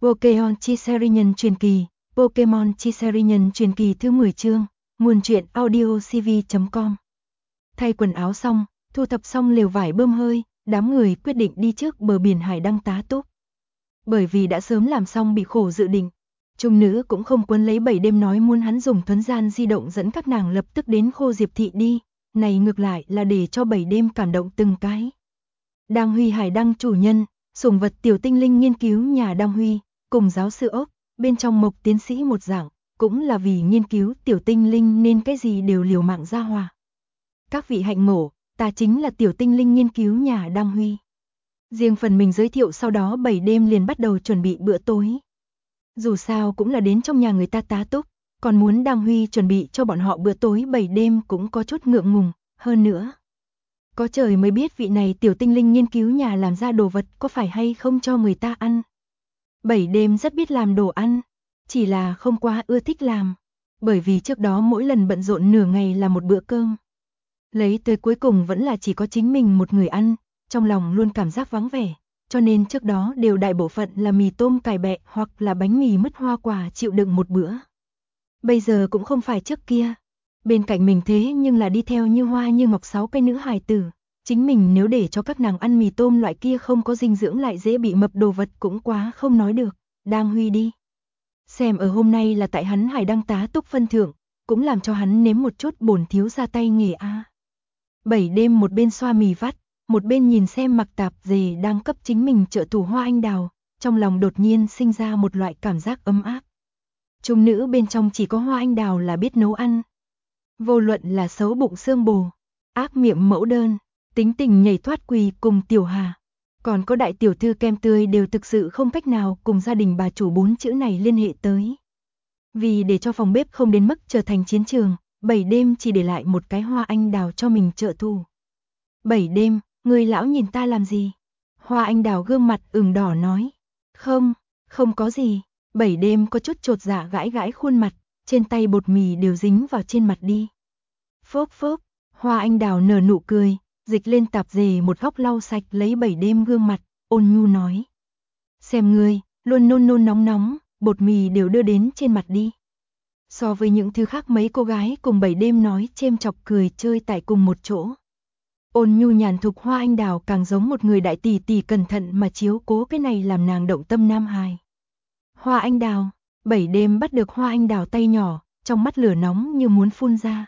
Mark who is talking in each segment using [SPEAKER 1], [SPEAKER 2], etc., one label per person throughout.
[SPEAKER 1] Pokémon Chi Series nhân truyền kỳ, Pokémon Chi Series nhân truyền kỳ thứ 10 chương, nguồn truyện audiocv.com. Thay quần áo xong, thu thập xong lều vải bơm hơi, đám người quyết định đi trước bờ biển Hải Đăng tá túc. Bởi vì đã sớm làm xong bị khổ dự định, trung nữ cũng không quấn lấy 7 đêm nói muốn hắn dùng thuấn gian di động dẫn các nàng lập tức đến Khô Diệp Thị đi, này ngược lại là để cho 7 đêm cảm động từng cái. Đang Huy Hải Đăng chủ nhân, sủng vật tiểu tinh linh nghiên cứu nhà Đang Huy, cùng giáo sư ốc, bên trong Mộc tiến sĩ một dạng, cũng là vì nghiên cứu tiểu tinh linh nên cái gì đều liều mạng ra hòa. Các vị hạnh ngộ, ta chính là tiểu tinh linh nghiên cứu nhà Đang Huy. Riêng phần mình giới thiệu sau đó 7 đêm liền bắt đầu chuẩn bị bữa tối. Dù sao cũng là đến trong nhà người ta tá túc, còn muốn Đang Huy chuẩn bị cho bọn họ bữa tối 7 đêm cũng có chút ngượng ngùng, hơn nữa. Có trời mới biết vị này tiểu tinh linh nghiên cứu nhà làm ra đồ vật có phải hay không cho người ta ăn. 7 đêm rất biết làm đồ ăn, chỉ là không quá ưa thích làm, bởi vì trước đó mỗi lần bận rộn nửa ngày là một bữa cơm. Lấy tới cuối cùng vẫn là chỉ có chính mình một người ăn, trong lòng luôn cảm giác vắng vẻ, cho nên trước đó đều đại bộ phận là mì tôm cải bẹ hoặc là bánh mì mứt hoa quả chịu đựng một bữa. Bây giờ cũng không phải trước kia, bên cạnh mình thế nhưng là đi theo Như Hoa Như Ngọc 6 cái nữ hài tử, chính mình nếu để cho các nàng ăn mì tôm loại kia không có dinh dưỡng lại dễ bị mập đồ vật cũng quá không nói được. Đang Huy đi xem ở hôm nay là tại hắn Hải Đăng tá túc phân thưởng, cũng làm cho hắn nếm một chút bổn thiếu ra tay nghề a. 7 đêm một bên xoa mì vắt, một bên nhìn xem Mặc Tạp Dề đang cấp chính mình trợ thủ hoa anh đào, trong lòng đột nhiên sinh ra một loại cảm giác ấm áp. Trung nữ bên trong chỉ có hoa anh đào là biết nấu ăn. Vô luận là xấu bụng xương bồ, ác miệng mẫu đơn, tính tình nhảy thoát quỳ cùng Tiểu Hà, còn có đại tiểu thư Kem Tươi đều thực sự không cách nào cùng gia đình bà chủ 4 chữ này liên hệ tới. Vì để cho phòng bếp không đến mức trở thành chiến trường, 7 đêm chỉ để lại một cái hoa anh đào cho mình trợ thủ. 7 đêm, người lão nhìn ta làm gì? Hoa anh đào gương mặt ửng đỏ nói. Không có gì. 7 đêm có chút chột dạ gãi gãi khuôn mặt, trên tay bột mì đều dính vào trên mặt đi. Phốp phốp, hoa anh đào nở nụ cười, dịch lên tạp dề một góc lau sạch lấy 7 đêm gương mặt, ôn nhu nói. Xem ngươi, luôn nôn nôn nóng nóng, bột mì đều đưa đến trên mặt đi. So với những thứ khác mấy cô gái cùng 7 đêm nói chêm chọc cười chơi tại cùng một chỗ. Ôn nhu nhàn thục hoa anh đào càng giống một người đại tỷ tỷ cẩn thận mà chiếu cố cái này làm nàng động tâm nam hài. Hoa anh đào, 7 đêm bắt được hoa anh đào tay nhỏ, trong mắt lửa nóng như muốn phun ra.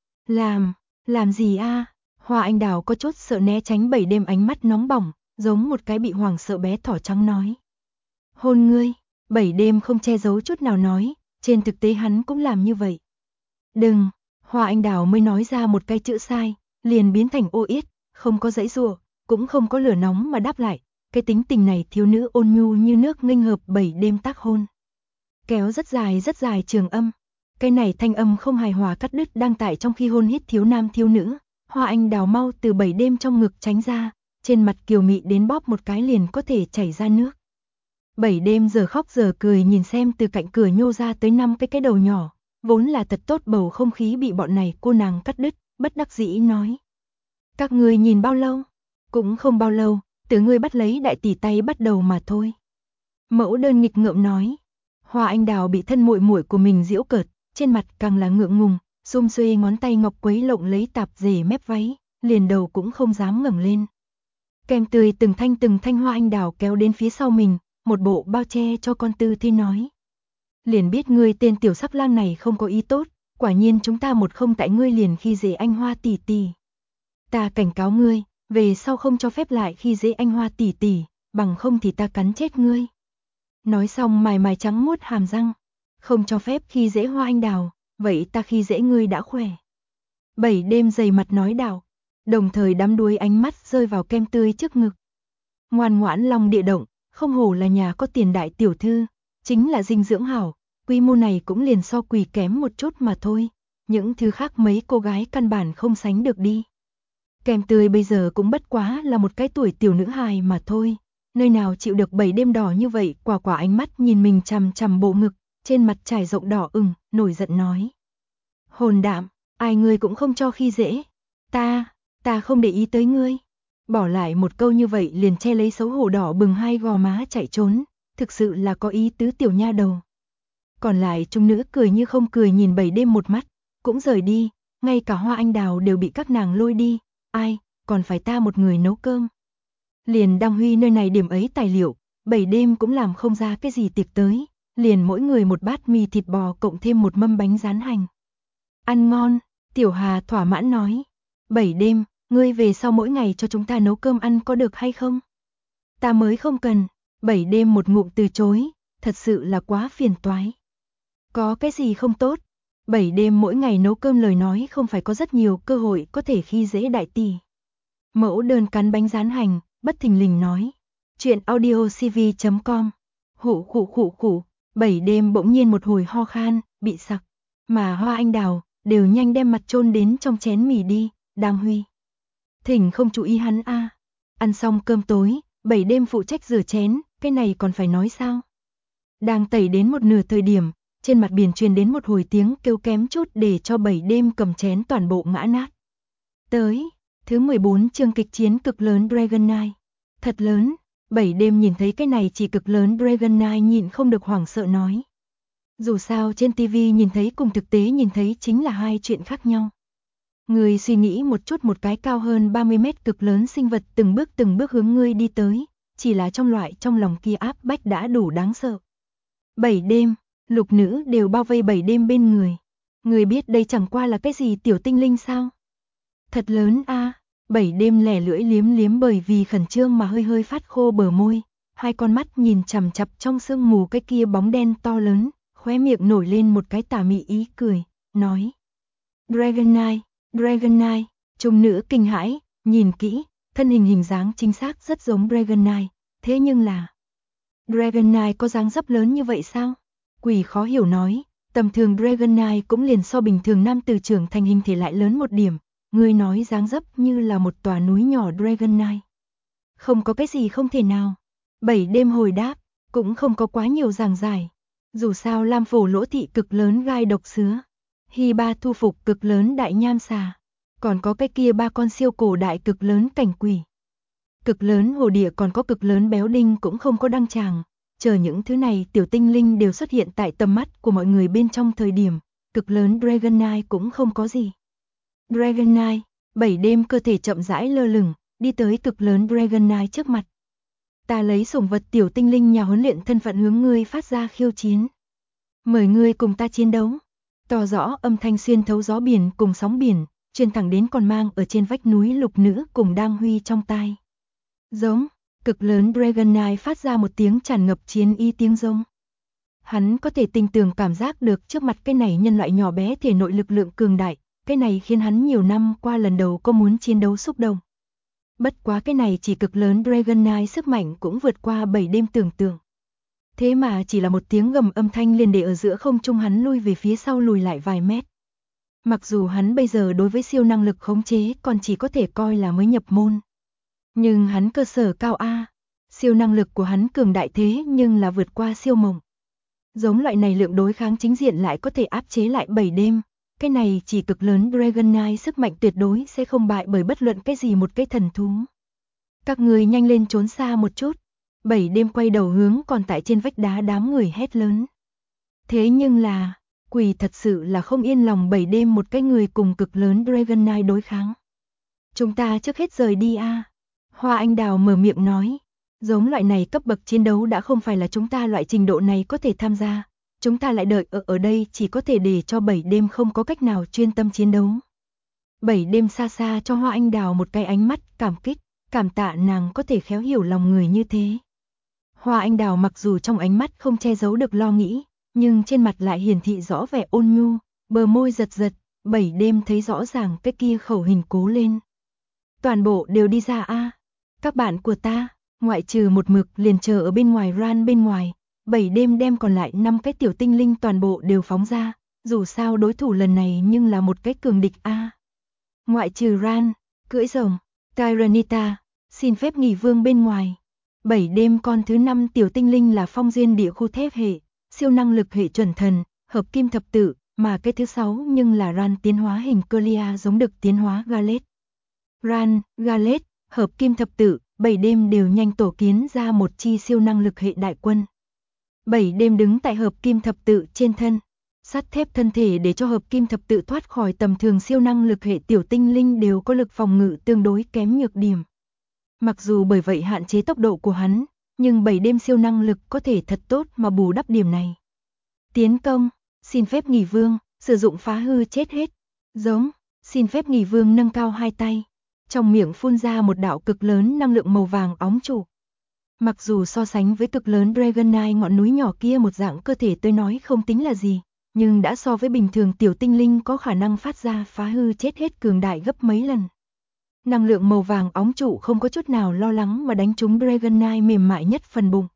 [SPEAKER 1] Làm gì a? Hoa anh đào có chút sợ né tránh 7 đêm ánh mắt nóng bỏng, giống một cái bị hoảng sợ bé thỏ trắng nói. Hôn ngươi, 7 đêm không che giấu chút nào nói, trên thực tế hắn cũng làm như vậy. Đừng, hoa anh đào mới nói ra một cái chữ sai, liền biến thành ô yết, không có giãy giụa, cũng không có lửa nóng mà đáp lại, cái tính tình này thiếu nữ ôn nhu như nước nghênh hợp 7 đêm tác hôn. Kéo rất dài trường âm, cái này thanh âm không hài hòa cắt đứt đang tại trong khi hôn hít thiếu nam thiếu nữ, hoa anh đào mau từ 7 đêm trong ngực tránh ra, trên mặt kiều mị đến bóp một cái liền có thể chảy ra nước. 7 đêm giờ khóc giờ cười nhìn xem từ cạnh cửa nhô ra tới 5 cái đầu nhỏ, vốn là thật tốt bầu không khí bị bọn này cô nàng cắt đứt, bất đắc dĩ nói. Các ngươi nhìn bao lâu? Cũng không bao lâu, từ ngươi bắt lấy đại tỷ tay bắt đầu mà thôi. Mẫu đơn nghịch ngợm nói. Hoa anh đào bị thân muội muội của mình giễu cợt, trên mặt càng là ngượng ngùng, xum xuê ngón tay ngọc quấy lộng lấy tạp dề mép váy, liền đầu cũng không dám ngẩng lên. Kem Tươi từng thanh hoa anh đào kéo đến phía sau mình, một bộ bao che cho con Tư Thi nói. Liền biết ngươi tên tiểu sắc lang này không có ý tốt, quả nhiên chúng ta một không tại ngươi liền khi dễ anh Hoa tỷ tỷ. Ta cảnh cáo ngươi, về sau không cho phép lại khi dễ anh Hoa tỷ tỷ, bằng không thì ta cắn chết ngươi. Nói xong mài trắng muốt hàm răng, không cho phép khi dễ hoa anh đào, vậy ta khi dễ ngươi đã khỏe. 7 đêm dày mặt nói đạo, đồng thời đắm đuối ánh mắt rơi vào Kem Tươi trước ngực. Ngoan ngoãn long địa động, không hổ là nhà có tiền đại tiểu thư, chính là dinh dưỡng hảo, quy mô này cũng liền so quỳ kém một chút mà thôi, những thứ khác mấy cô gái căn bản không sánh được đi. Kem Tươi bây giờ cũng bất quá là một cái tuổi tiểu nữ hài mà thôi, nơi nào chịu được 7 đêm đỏ như vậy, quả ánh mắt nhìn mình chằm chằm bộ ngực, trên mặt trải rộng đỏ ửng, nổi giận nói. Hồn đạm, ai ngươi cũng không cho khi dễ, ta không để ý tới ngươi. Bỏ lại một câu như vậy liền che lấy xấu hổ đỏ bừng hai gò má chạy trốn, thực sự là có ý tứ tiểu nha đầu. Còn lại chúng nữ cười như không cười nhìn 7 đêm một mắt, cũng rời đi, ngay cả Hoa Anh Đào đều bị các nàng lôi đi, ai, còn phải ta một người nấu cơm. Liền Đăng Huy nơi này điểm ấy tài liệu, 7 đêm cũng làm không ra cái gì tiệc tới, liền mỗi người một bát mì thịt bò cộng thêm một mâm bánh rán hành. Ăn ngon, Tiểu Hà thỏa mãn nói. 7 đêm, ngươi về sau mỗi ngày cho chúng ta nấu cơm ăn có được hay không? Ta mới không cần. 7 đêm một ngụm từ chối, thật sự là quá phiền toái. Có cái gì không tốt? 7 đêm mỗi ngày nấu cơm lời nói không phải có rất nhiều cơ hội có thể khi dễ đại tỷ. Mẫu đơn cắn bánh rán hành, bất thình lình nói. Chuyện audiocv.com. Hụ khụ khụ khụ, 7 đêm bỗng nhiên một hồi ho khan, bị sặc. Mà Hoa Anh Đào, đều nhanh đem mặt chôn đến trong chén mì đi, Đăng Huy. Thỉnh không chú ý hắn a. Ăn xong cơm tối, 7 đêm phụ trách rửa chén, cái này còn phải nói sao? Đang tẩy đến một nửa thời điểm, trên mặt biển truyền đến một hồi tiếng kêu kém chút để cho 7 đêm cầm chén toàn bộ ngã nát. Tới, thứ 14 chương kịch chiến cực lớn Dragon Knight. Thật lớn, 7 đêm nhìn thấy cái này chỉ cực lớn Dragon Knight nhịn không được hoảng sợ nói. Dù sao trên TV nhìn thấy cùng thực tế nhìn thấy chính là hai chuyện khác nhau. Người suy nghĩ một chút, một cái cao hơn 30 mét cực lớn sinh vật từng bước hướng ngươi đi tới, chỉ là trong lòng kia áp bách đã đủ đáng sợ. 7 đêm, lục nữ đều bao vây 7 đêm bên người. Người biết đây chẳng qua là cái gì tiểu tinh linh sao? Thật lớn a. 7 đêm lẻ lưỡi liếm liếm bởi vì khẩn trương mà hơi hơi phát khô bờ môi, hai con mắt nhìn chằm chằm trong sương mù cái kia bóng đen to lớn, khóe miệng nổi lên một cái tà mị ý cười, nói. Dragon Knight, Dragon Knight, trung nữ kinh hãi, nhìn kỹ, thân hình dáng chính xác rất giống Dragon Knight, thế nhưng là Dragon Knight có dáng dấp lớn như vậy sao? Quỷ khó hiểu nói, tầm thường Dragon Knight cũng liền so bình thường nam tử trưởng thành hình thể lại lớn một điểm, ngươi nói dáng dấp như là một tòa núi nhỏ Dragon Knight. Không có cái gì không thể nào. 7 đêm hồi đáp, cũng không có quá nhiều giảng giải. Dù sao Lam Phổ lỗ thị cực lớn gai độc sứa, Hy Ba thu phục cực lớn đại nham xà, còn có cái kia 3 con siêu cổ đại cực lớn cảnh quỷ. Cực lớn hồ địa còn có cực lớn béo đinh cũng không có đăng tràng, chờ những thứ này tiểu tinh linh đều xuất hiện tại tầm mắt của mọi người bên trong thời điểm, cực lớn Dragon Knight cũng không có gì. Dragon Knight, 7 đêm cơ thể chậm rãi lơ lửng, đi tới cực lớn Dragon Knight trước mặt. Ta lấy sủng vật tiểu tinh linh nhà huấn luyện thân phận hướng ngươi phát ra khiêu chiến. Mời ngươi cùng ta chiến đấu. To rõ âm thanh xuyên thấu gió biển cùng sóng biển, truyền thẳng đến còn mang ở trên vách núi lục nữ cùng Đang Huy trong tai. Giống, cực lớn Dragon Knight phát ra một tiếng tràn ngập chiến ý tiếng giống. Hắn có thể tinh tường cảm giác được trước mặt cái này nhân loại nhỏ bé thể nội lực lượng cường đại, cái này khiến hắn nhiều năm qua lần đầu có muốn chiến đấu xúc động. Bất quá cái này chỉ cực lớn Dragon Knight sức mạnh cũng vượt qua 7 đêm tưởng tượng. Thế mà chỉ là một tiếng gầm âm thanh liền để ở giữa không trung hắn lui về phía sau lùi lại vài mét. Mặc dù hắn bây giờ đối với siêu năng lực khống chế còn chỉ có thể coi là mới nhập môn. Nhưng hắn cơ sở cao A, siêu năng lực của hắn cường đại thế nhưng là vượt qua siêu mộng. Giống loại này lượng đối kháng chính diện lại có thể áp chế lại 7 đêm. Cái này chỉ cực lớn Dragon Knight sức mạnh tuyệt đối sẽ không bại bởi bất luận cái gì một cái thần thú. Các người nhanh lên trốn xa một chút. 7 đêm quay đầu hướng còn tại trên vách đá đám người hét lớn. Thế nhưng là, quỷ thật sự là không yên lòng 7 đêm một cái người cùng cực lớn Dragon Knight đối kháng. Chúng ta trước hết rời đi a. Hoa Anh Đào mở miệng nói. Giống loại này cấp bậc chiến đấu đã không phải là chúng ta loại trình độ này có thể tham gia. Chúng ta lại đợi ở đây chỉ có thể để cho 7 đêm không có cách nào chuyên tâm chiến đấu. 7 đêm xa xa cho Hoa Anh Đào một cái ánh mắt cảm kích, cảm tạ nàng có thể khéo hiểu lòng người như thế. Hoa Anh Đào mặc dù trong ánh mắt không che giấu được lo nghĩ, nhưng trên mặt lại hiển thị rõ vẻ ôn nhu, bờ môi giật giật, 7 đêm thấy rõ ràng cái kia khẩu hình cố lên. Toàn bộ đều đi ra a. Các bạn của ta, ngoại trừ một mực liền chờ ở bên ngoài Ran bên ngoài. 7 đêm đem còn lại 5 cái tiểu tinh linh toàn bộ đều phóng ra, dù sao đối thủ lần này nhưng là một cái cường địch a. Ngoại trừ Ran, cưỡi rồng, Tyrannita, xin phép nghỉ vương bên ngoài. 7 đêm con thứ 5 tiểu tinh linh là phong duyên địa khu thép hệ, siêu năng lực hệ chuẩn thần, hợp kim thập tự, mà cái thứ 6 nhưng là Ran tiến hóa hình Clear giống được tiến hóa Galet. Ran, Galet, hợp kim thập tự, 7 đêm đều nhanh tổ kiến ra một chi siêu năng lực hệ đại quân. 7 đêm đứng tại hợp kim thập tự trên thân, sắt thép thân thể để cho hợp kim thập tự thoát khỏi tầm thường siêu năng lực hệ tiểu tinh linh đều có lực phòng ngự tương đối kém nhược điểm. Mặc dù bởi vậy hạn chế tốc độ của hắn, nhưng 7 đêm siêu năng lực có thể thật tốt mà bù đắp điểm này. Tiến công, xin phép nghỉ vương, sử dụng phá hư chết hết. Giống, xin phép nghỉ vương nâng cao hai tay, trong miệng phun ra một đạo cực lớn năng lượng màu vàng óng trụ. Mặc dù so sánh với cực lớn Dragonite ngọn núi nhỏ kia một dạng cơ thể tôi nói không tính là gì, nhưng đã so với bình thường tiểu tinh linh có khả năng phát ra phá hư chết hết cường đại gấp mấy lần. Năng lượng màu vàng óng trụ không có chút nào lo lắng mà đánh trúng Dragonite mềm mại nhất phần bụng.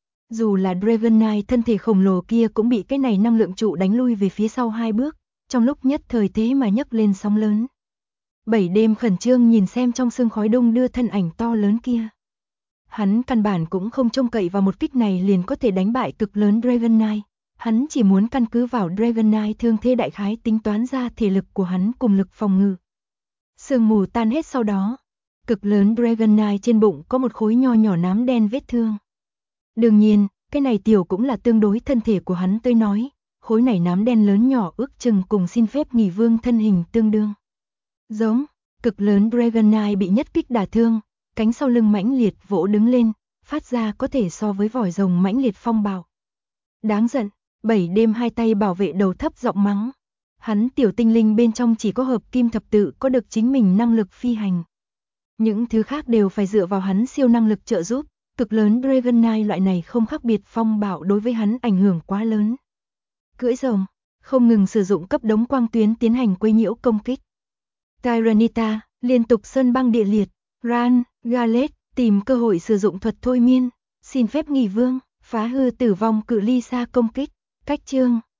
[SPEAKER 1] Dù là Dragonite thân thể khổng lồ kia cũng bị cái này năng lượng trụ đánh lui về phía sau 2 bước, trong lúc nhất thời thế mà nhấc lên sóng lớn. 7 đêm khẩn trương nhìn xem trong sương khói đung đưa thân ảnh to lớn kia. Hắn căn bản cũng không trông cậy vào một kích này liền có thể đánh bại cực lớn Dragonite. Hắn chỉ muốn căn cứ vào Dragonite thương thế đại khái tính toán ra thể lực của hắn cùng lực phòng ngự. Sương mù tan hết sau đó, cực lớn Dragonite trên bụng có một khối nho nhỏ nám đen vết thương. Đương nhiên, cái này tiểu cũng là tương đối thân thể của hắn tới nói, khối này nám đen lớn nhỏ ước chừng cùng xin phép nghỉ vương thân hình tương đương. Giống, cực lớn Dragonite bị nhất kích đả thương, cánh sau lưng mãnh liệt vỗ đứng lên, phát ra có thể so với vòi rồng mãnh liệt phong bạo. Đáng giận, 7 đêm hai tay bảo vệ đầu thấp giọng mắng. Hắn tiểu tinh linh bên trong chỉ có hợp kim thập tự có được chính mình năng lực phi hành. Những thứ khác đều phải dựa vào hắn siêu năng lực trợ giúp, cực lớn Dragonite loại này không khác biệt phong bạo đối với hắn ảnh hưởng quá lớn. Cưỡi rồng, không ngừng sử dụng cấp đống quang tuyến tiến hành quấy nhiễu công kích. Tyranitar, liên tục sơn băng địa liệt, Ran, Galet, tìm cơ hội sử dụng thuật thôi miên, xin phép nghỉ vương, phá hư tử vong cự ly xa công kích, cách chương.